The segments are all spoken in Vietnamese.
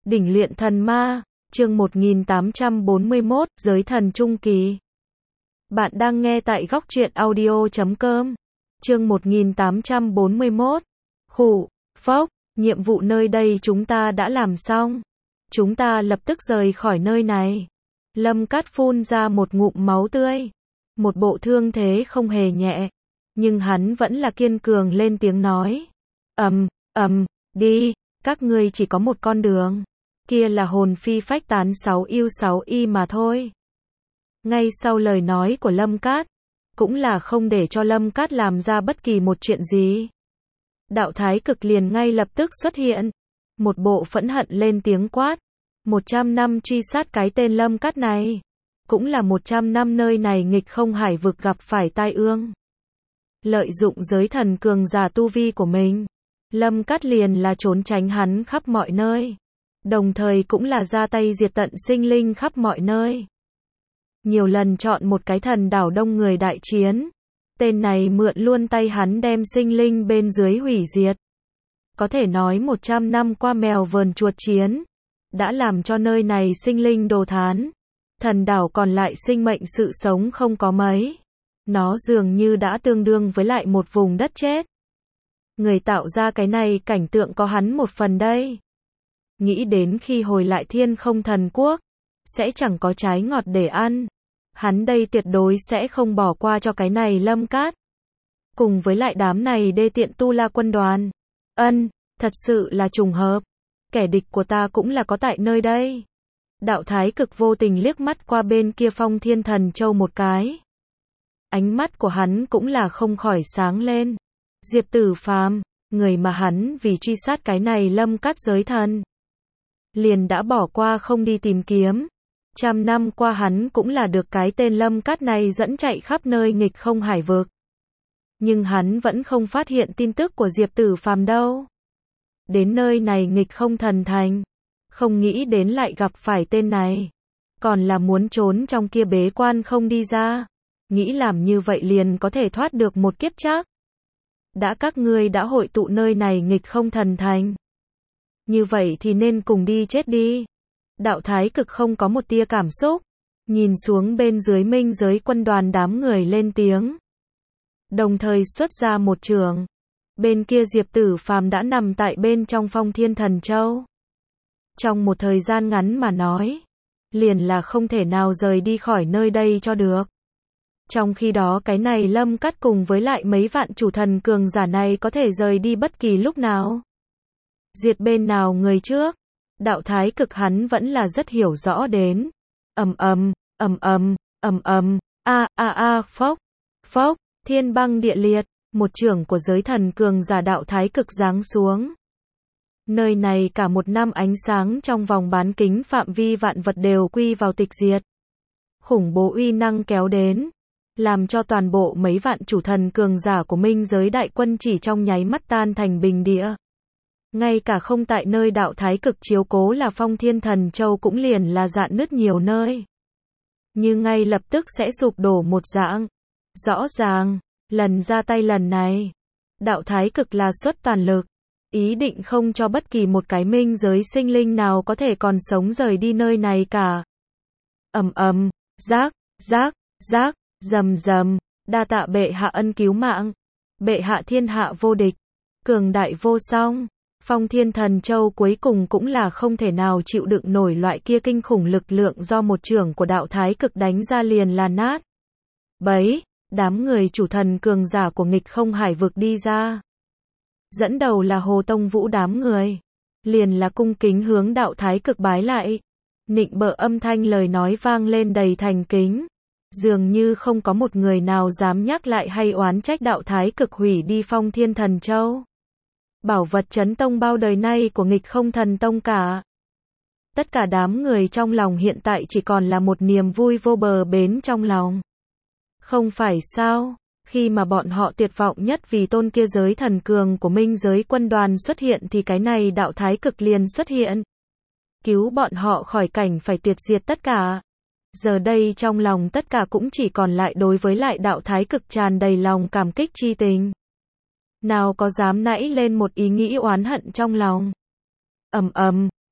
Đỉnh luyện thần ma, chương 1841, giới thần trung kỳ. Bạn đang nghe tại góc truyện audio.com. Chương 1841. Khụ, phốc, nhiệm vụ nơi đây chúng ta đã làm xong. Chúng ta lập tức rời khỏi nơi này. Lâm Cát phun ra một ngụm máu tươi. Một bộ thương thế không hề nhẹ. Nhưng hắn vẫn là kiên cường lên tiếng nói. Đi, các ngươi chỉ có một con đường. Kia là hồn phi phách tán 6 yêu 6 y mà thôi. Ngay sau lời nói của Lâm Cát, cũng là không để cho Lâm Cát làm ra bất kỳ một chuyện gì. Đạo Thái Cực liền ngay lập tức xuất hiện. Một bộ phẫn hận lên tiếng quát. 100 năm truy sát cái tên Lâm Cát này. Cũng là 100 năm nơi này nghịch không hải vực gặp phải tai ương. Lợi dụng giới thần cường giả tu vi của mình, Lâm Cát liền là trốn tránh hắn khắp mọi nơi. Đồng thời cũng là ra tay diệt tận sinh linh khắp mọi nơi. Nhiều lần chọn một cái thần đảo đông người đại chiến. Tên này mượn luôn tay hắn đem sinh linh bên dưới hủy diệt. Có thể nói 100 năm qua mèo vờn chuột chiến, đã làm cho nơi này sinh linh đồ thán. Thần đảo còn lại sinh mệnh sự sống không có mấy. Nó dường như đã tương đương với lại một vùng đất chết. Người tạo ra cái này cảnh tượng có hắn một phần đây. Nghĩ đến khi hồi lại Thiên Không Thần Quốc, sẽ chẳng có trái ngọt để ăn. Hắn đây tuyệt đối sẽ không bỏ qua cho cái này Lâm Cát. Cùng với lại đám này đê tiện Tu La quân đoàn. Thật sự là trùng hợp. Kẻ địch của ta cũng là có tại nơi đây. Đạo Thái Cực vô tình liếc mắt qua bên kia Phong Thiên Thần Châu một cái. Ánh mắt của hắn cũng là không khỏi sáng lên. Diệp Tử Phàm, người mà hắn vì truy sát cái này Lâm Cát giới thần, liền đã bỏ qua không đi tìm kiếm. 100 năm qua hắn cũng là được cái tên Lâm Cát này dẫn chạy khắp nơi nghịch không hải vực. Nhưng hắn vẫn không phát hiện tin tức của Diệp Tử Phàm đâu. Đến nơi này nghịch không thần thành, không nghĩ đến lại gặp phải tên này. Còn là muốn trốn trong kia bế quan không đi ra. Nghĩ làm như vậy liền có thể thoát được một kiếp chắc. Đã các ngươi đã hội tụ nơi này nghịch không thần thành, như vậy thì nên cùng đi chết đi. Đạo Thái Cực không có một tia cảm xúc, nhìn xuống bên dưới minh giới quân đoàn đám người lên tiếng. Đồng thời xuất ra một trường. Bên kia Diệp Tử Phàm đã nằm tại bên trong Phong Thiên Thần Châu. Trong một thời gian ngắn mà nói, liền là không thể nào rời đi khỏi nơi đây cho được. Trong khi đó cái này Lâm Cát cùng với lại mấy vạn chủ thần cường giả này có thể rời đi bất kỳ lúc nào. Diệt bên nào người trước? Đạo Thái Cực hắn vẫn là rất hiểu rõ đến. Phốc, thiên băng địa liệt, một chưởng của giới thần cường giả Đạo Thái Cực giáng xuống. Nơi này cả một năm ánh sáng trong vòng bán kính phạm vi vạn vật đều quy vào tịch diệt. Khủng bố uy năng kéo đến, làm cho toàn bộ mấy vạn chủ thần cường giả của minh giới đại quân chỉ trong nháy mắt tan thành bình địa. Ngay cả không tại nơi Đạo Thái Cực chiếu cố là Phong Thiên Thần Châu cũng liền là rạn nứt nhiều nơi. như ngay lập tức sẽ sụp đổ một dạng. Rõ ràng, lần ra tay lần này, Đạo Thái Cực là xuất toàn lực, ý định không cho bất kỳ một cái minh giới sinh linh nào có thể còn sống rời đi nơi này cả. Rác, rầm, đa tạ bệ hạ ân cứu mạng. Bệ hạ thiên hạ vô địch, cường đại vô song. Phong Thiên Thần Châu cuối cùng cũng là không thể nào chịu đựng nổi loại kia kinh khủng lực lượng do một chưởng của Đạo Thái Cực đánh ra liền là nát. Bấy, đám người chủ thần cường giả của nghịch không hải vực đi ra. Dẫn đầu là Hồ Tông Vũ đám người. Liền là cung kính hướng Đạo Thái Cực bái lại. Nịnh bợ âm thanh lời nói vang lên đầy thành kính. Dường như không có một người nào dám nhắc lại hay oán trách Đạo Thái Cực hủy đi Phong Thiên Thần Châu. Bảo vật chấn tông bao đời nay của nghịch không thần tông cả. Tất cả đám người trong lòng hiện tại chỉ còn là một niềm vui vô bờ bến trong lòng. Không phải sao, khi mà bọn họ tuyệt vọng nhất vì tôn kia giới thần cường của minh giới quân đoàn xuất hiện thì cái này Đạo Thái Cực liền xuất hiện. Cứu bọn họ khỏi cảnh phải tuyệt diệt tất cả. Giờ đây trong lòng tất cả cũng chỉ còn lại đối với lại Đạo Thái Cực tràn đầy lòng cảm kích chi tình. Nào có dám nảy lên một ý nghĩ oán hận trong lòng.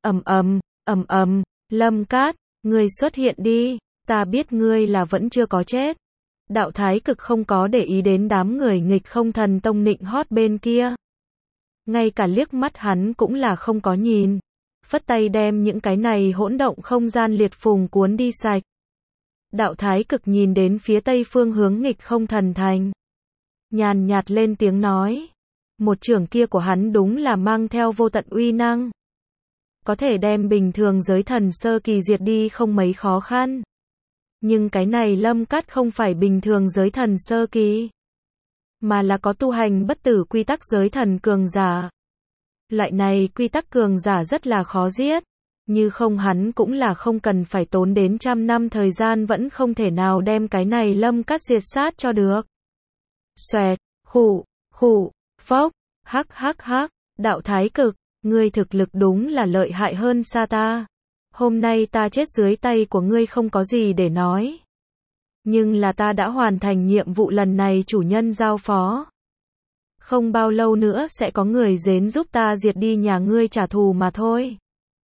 Lâm Cát, ngươi xuất hiện đi, ta biết ngươi là vẫn chưa có chết. Đạo Thái Cực không có để ý đến đám người nghịch không thần tông nịnh hót bên kia. Ngay cả liếc mắt hắn cũng là không có nhìn. Phất tay đem những cái này hỗn động không gian liệt phùng cuốn đi sạch. Đạo Thái Cực nhìn đến phía tây phương hướng nghịch không thần thành. Nhàn nhạt lên tiếng nói. Một chưởng kia của hắn đúng là mang theo vô tận uy năng. Có thể đem bình thường giới thần sơ kỳ diệt đi không mấy khó khăn. Nhưng cái này Lâm Cát không phải bình thường giới thần sơ kỳ. Mà là có tu hành bất tử quy tắc giới thần cường giả. Loại này quy tắc cường giả rất là khó giết. Như không hắn cũng là không cần phải tốn đến 100 năm thời gian vẫn không thể nào đem cái này Lâm Cát diệt sát cho được. Xoẹt, khụ, phốc, hắc, Đạo Thái Cực, ngươi thực lực đúng là lợi hại hơn xa ta. Hôm nay ta chết dưới tay của ngươi không có gì để nói. Nhưng là ta đã hoàn thành nhiệm vụ lần này chủ nhân giao phó. Không bao lâu nữa sẽ có người đến giúp ta diệt đi nhà ngươi trả thù mà thôi.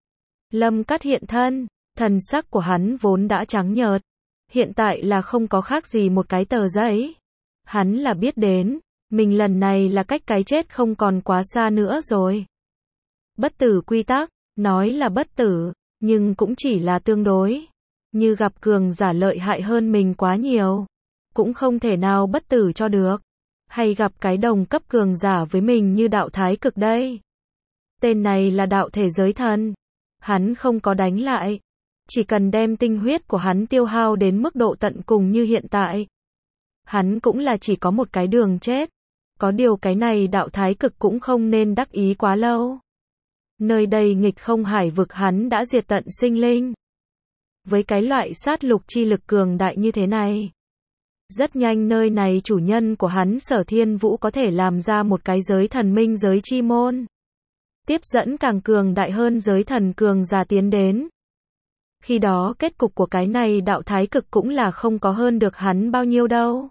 Lâm Cát hiện thân, thần sắc của hắn vốn đã trắng nhợt. Hiện tại là không có khác gì một cái tờ giấy. Hắn là biết đến, mình lần này là cách cái chết không còn quá xa nữa rồi. Bất tử quy tắc, nói là bất tử, nhưng cũng chỉ là tương đối. Như gặp cường giả lợi hại hơn mình quá nhiều, cũng không thể nào bất tử cho được. Hay gặp cái đồng cấp cường giả với mình như Đạo Thái Cực đây. Tên này là đạo thể giới thần. Hắn không có đánh lại. Chỉ cần đem tinh huyết của hắn tiêu hao đến mức độ tận cùng như hiện tại. Hắn cũng là chỉ có một cái đường chết. Có điều cái này Đạo Thái Cực cũng không nên đắc ý quá lâu. Nơi đây nghịch không hải vực hắn đã diệt tận sinh linh. Với cái loại sát lục chi lực cường đại như thế này. Rất nhanh nơi này chủ nhân của hắn Sở Thiên Vũ có thể làm ra một cái giới thần minh giới chi môn. Tiếp dẫn càng cường đại hơn giới thần cường giả tiến đến. Khi đó kết cục của cái này Đạo Thái Cực cũng là không có hơn được hắn bao nhiêu đâu.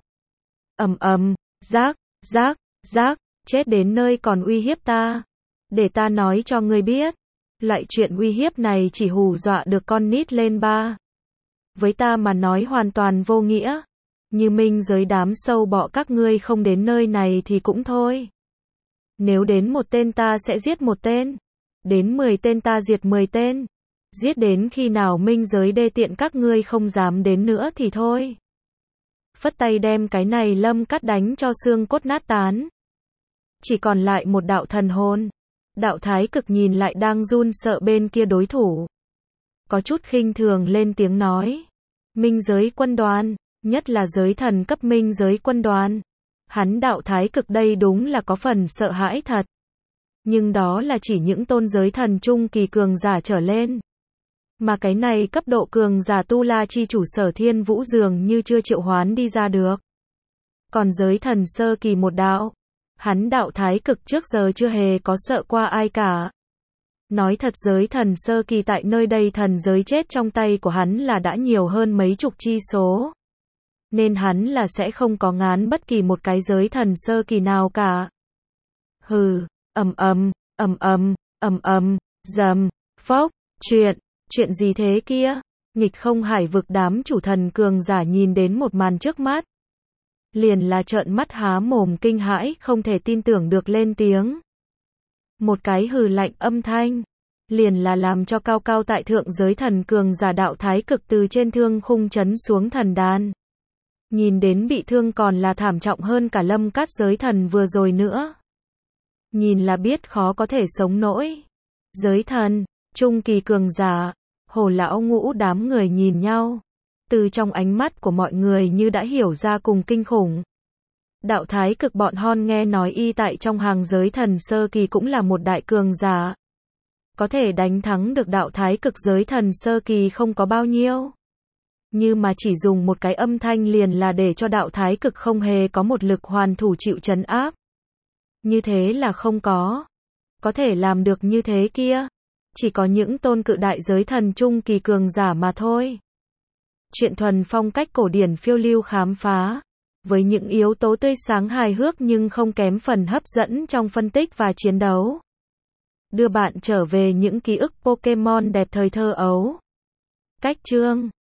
Rác, chết đến nơi còn uy hiếp ta. Để ta nói cho ngươi biết. Loại chuyện uy hiếp này chỉ hù dọa được con nít lên ba. Với ta mà nói hoàn toàn vô nghĩa. Như minh giới đám sâu bọ các ngươi không đến nơi này thì cũng thôi. Nếu đến một tên ta sẽ giết một tên. Đến 10 tên ta diệt 10 tên. Giết đến khi nào minh giới đê tiện các ngươi không dám đến nữa thì thôi. Phất tay đem cái này Lâm Cát đánh cho xương cốt nát tán. Chỉ còn lại một đạo thần hồn. Đạo Thái Cực nhìn lại đang run sợ bên kia đối thủ. Có chút khinh thường lên tiếng nói. Minh giới quân đoàn, nhất là giới thần cấp minh giới quân đoàn. Hắn Đạo Thái Cực đây đúng là có phần sợ hãi thật. Nhưng đó là chỉ những tôn giới thần trung kỳ cường giả trở lên. Mà cái này cấp độ cường giả tu la chi chủ Sở Thiên Vũ dường như chưa triệu hoán đi ra được. Còn giới thần sơ kỳ một đạo. Hắn Đạo Thái Cực trước giờ chưa hề có sợ qua ai cả. Nói thật giới thần sơ kỳ tại nơi đây thần giới chết trong tay của hắn là đã nhiều hơn mấy chục chi số. Nên hắn là sẽ không có ngán bất kỳ một cái giới thần sơ kỳ nào cả. Hừ, dầm, phốc, chuyện gì thế kia? Nghịch không hải vực đám chủ thần cường giả nhìn đến một màn trước mắt. Liền là trợn mắt há mồm kinh hãi không thể tin tưởng được lên tiếng. Một cái hừ lạnh âm thanh. Liền là làm cho cao cao tại thượng giới thần cường giả Đạo Thái Cực từ trên thương khung chấn xuống thần đàn. Nhìn đến bị thương còn là thảm trọng hơn cả Lâm Cát giới thần vừa rồi nữa. Nhìn là biết khó có thể sống nổi. Giới thần, trung kỳ cường giả, Hồ lão ngũ đám người nhìn nhau. Từ trong ánh mắt của mọi người như đã hiểu ra cùng kinh khủng. Đạo Thái Cực bọn hon nghe nói y tại trong hàng giới thần sơ kỳ cũng là một đại cường giả. Có thể đánh thắng được Đạo Thái Cực giới thần sơ kỳ không có bao nhiêu. Như mà chỉ dùng một cái âm thanh liền là để cho Đạo Thái Cực không hề có một lực hoàn thủ chịu trấn áp. Như thế là không có. Có thể làm được như thế kia. Chỉ có những tôn cự đại giới thần trung kỳ cường giả mà thôi. Chuyện thuần phong cách cổ điển phiêu lưu khám phá. Với những yếu tố tươi sáng hài hước nhưng không kém phần hấp dẫn trong phân tích và chiến đấu. đưa bạn trở về những ký ức Pokemon đẹp thời thơ ấu. Cách chương